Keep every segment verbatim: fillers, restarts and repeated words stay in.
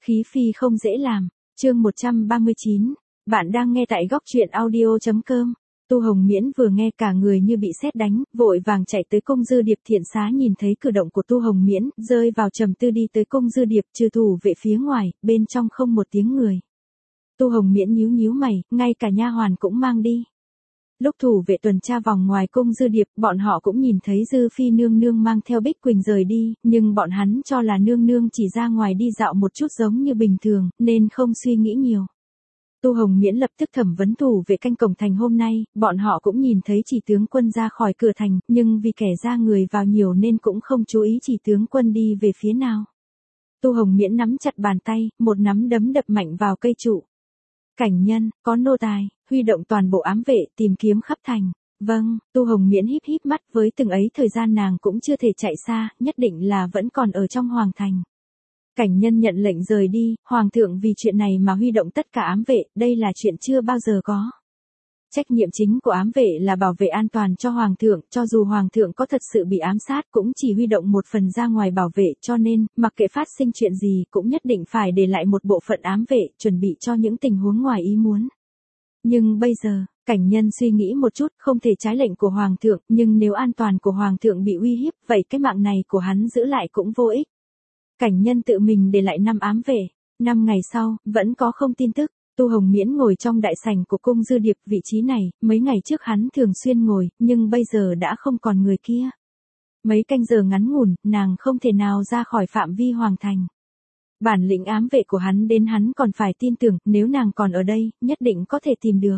Khí phi không dễ làm. Chương một trăm ba mươi chín. Bạn đang nghe tại góc truyện audio chấm com. Tu Hồng Miễn vừa nghe cả người như bị sét đánh, vội vàng chạy tới cung Dư Điệp. Thiện xá nhìn thấy cử động của Tu Hồng Miễn, rơi vào trầm tư đi tới cung Dư Điệp, trừ thủ vệ phía ngoài, bên trong không một tiếng người. Tu Hồng Miễn nhíu nhíu mày, ngay cả nha hoàn cũng mang đi. Lúc thủ vệ tuần tra vòng ngoài cung Dư Điệp, bọn họ cũng nhìn thấy Dư Phi nương nương mang theo Bích Quỳnh rời đi, nhưng bọn hắn cho là nương nương chỉ ra ngoài đi dạo một chút giống như bình thường, nên không suy nghĩ nhiều. Tu Hồng Miễn lập tức thẩm vấn thủ vệ canh cổng thành hôm nay, bọn họ cũng nhìn thấy chỉ tướng quân ra khỏi cửa thành, nhưng vì kẻ ra người vào nhiều nên cũng không chú ý chỉ tướng quân đi về phía nào. Tu Hồng Miễn nắm chặt bàn tay, một nắm đấm đập mạnh vào cây trụ. Cảnh nhân, có nô tài, huy động toàn bộ ám vệ tìm kiếm khắp thành. Vâng, Tu Hồng Miễn híp híp mắt, với từng ấy thời gian nàng cũng chưa thể chạy xa, nhất định là vẫn còn ở trong hoàng thành. Cảnh nhân nhận lệnh rời đi, hoàng thượng vì chuyện này mà huy động tất cả ám vệ, đây là chuyện chưa bao giờ có. Trách nhiệm chính của ám vệ là bảo vệ an toàn cho hoàng thượng, cho dù hoàng thượng có thật sự bị ám sát cũng chỉ huy động một phần ra ngoài bảo vệ, cho nên, mặc kệ phát sinh chuyện gì cũng nhất định phải để lại một bộ phận ám vệ, chuẩn bị cho những tình huống ngoài ý muốn. Nhưng bây giờ, cảnh nhân suy nghĩ một chút, không thể trái lệnh của hoàng thượng, nhưng nếu an toàn của hoàng thượng bị uy hiếp, vậy cái mạng này của hắn giữ lại cũng vô ích. Cảnh nhân tự mình để lại năm ám vệ. Năm ngày sau, vẫn có không tin tức. Tu Hồng Miễn ngồi trong đại sảnh của cung Dư Điệp, vị trí này, mấy ngày trước hắn thường xuyên ngồi, nhưng bây giờ đã không còn người kia. Mấy canh giờ ngắn ngủn, nàng không thể nào ra khỏi phạm vi hoàng thành. Bản lĩnh ám vệ của hắn đến hắn còn phải tin tưởng, nếu nàng còn ở đây, nhất định có thể tìm được.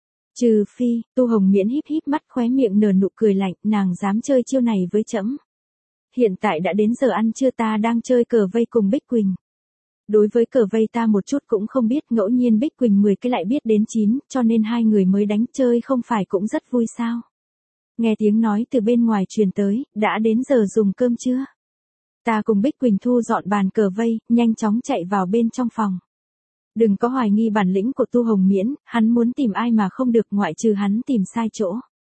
Trừ phi, Tu Hồng Miễn híp híp mắt, khóe miệng nở nụ cười lạnh, nàng dám chơi chiêu này với trẫm. Hiện tại đã đến giờ ăn trưa, ta đang chơi cờ vây cùng Bích Quỳnh. Đối với cờ vây ta một chút cũng không biết, ngẫu nhiên Bích Quỳnh mười cái lại biết đến chín, cho nên hai người mới đánh, chơi không phải cũng rất vui sao. Nghe tiếng nói từ bên ngoài truyền tới, đã đến giờ dùng cơm chưa? Ta cùng Bích Quỳnh thu dọn bàn cờ vây, nhanh chóng chạy vào bên trong phòng. Đừng có hoài nghi bản lĩnh của Tu Hồng Miễn, hắn muốn tìm ai mà không được, ngoại trừ hắn tìm sai chỗ.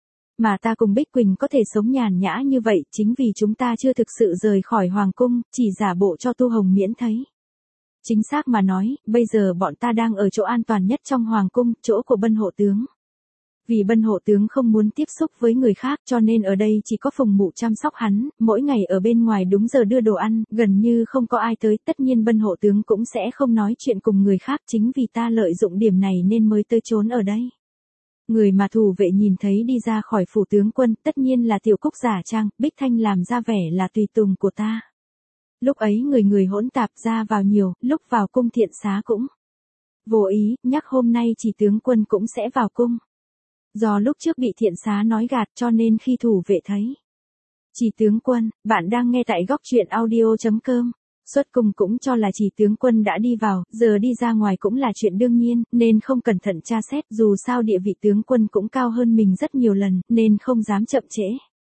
Mà ta cùng Bích Quỳnh có thể sống nhàn nhã như vậy, chính vì chúng ta chưa thực sự rời khỏi hoàng cung, chỉ giả bộ cho Tu Hồng Miễn thấy. Chính xác mà nói, bây giờ bọn ta đang ở chỗ an toàn nhất trong hoàng cung, chỗ của Bân hộ tướng. Vì Bân hộ tướng không muốn tiếp xúc với người khác, cho nên ở đây chỉ có Phùng Mụ chăm sóc hắn, mỗi ngày ở bên ngoài đúng giờ đưa đồ ăn, gần như không có ai tới, tất nhiên Bân hộ tướng cũng sẽ không nói chuyện cùng người khác, chính vì ta lợi dụng điểm này nên mới tới trốn ở đây. Người mà thủ vệ nhìn thấy đi ra khỏi phủ tướng quân, tất nhiên là Tiểu Cúc giả trang, Bích Thanh làm ra vẻ là tùy tùng của ta. Lúc ấy người người hỗn tạp, ra vào nhiều, lúc vào cung Thiện xá cũng vô ý, nhắc hôm nay chỉ tướng quân cũng sẽ vào cung. Do lúc trước bị Thiện xá nói gạt cho nên khi thủ vệ thấy. Chỉ tướng quân, bạn đang nghe tại góc truyện audio chấm com. Xuất cung cũng cho là chỉ tướng quân đã đi vào, giờ đi ra ngoài cũng là chuyện đương nhiên, nên không cẩn thận tra xét, dù sao địa vị tướng quân cũng cao hơn mình rất nhiều lần, nên không dám chậm trễ.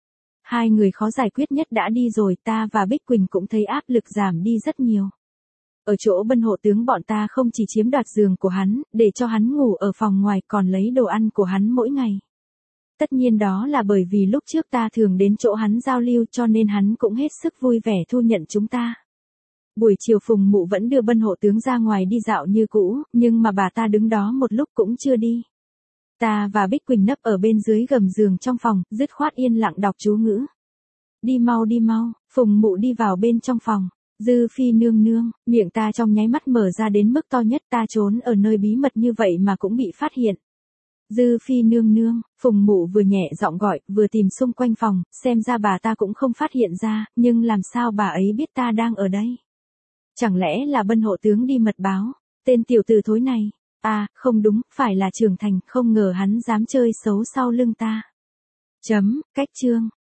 Hai người khó giải quyết nhất đã đi rồi, ta và Bích Quỳnh cũng thấy áp lực giảm đi rất nhiều. Ở chỗ Bân hộ tướng bọn ta không chỉ chiếm đoạt giường của hắn, để cho hắn ngủ ở phòng ngoài, còn lấy đồ ăn của hắn mỗi ngày. Tất nhiên đó là bởi vì lúc trước ta thường đến chỗ hắn giao lưu, cho nên hắn cũng hết sức vui vẻ thu nhận chúng ta. Buổi chiều Phùng Mụ vẫn đưa Bân hộ tướng ra ngoài đi dạo như cũ, nhưng mà bà ta đứng đó một lúc cũng chưa đi. Ta và Bích Quỳnh nấp ở bên dưới gầm giường trong phòng, dứt khoát yên lặng đọc chú ngữ. Đi mau đi mau, Phùng Mụ đi vào bên trong phòng. Dư Phi nương nương, miệng ta trong nháy mắt mở ra đến mức to nhất, ta trốn ở nơi bí mật như vậy mà cũng bị phát hiện. Dư Phi nương nương, Phùng Mụ vừa nhẹ giọng gọi, vừa tìm xung quanh phòng, xem ra bà ta cũng không phát hiện ra, nhưng làm sao bà ấy biết ta đang ở đây? Chẳng lẽ là Bân hộ tướng đi mật báo, tên tiểu tử thối này? À, không đúng, phải là Trường Thành, không ngờ hắn dám chơi xấu sau lưng ta. Chấm, cách chương.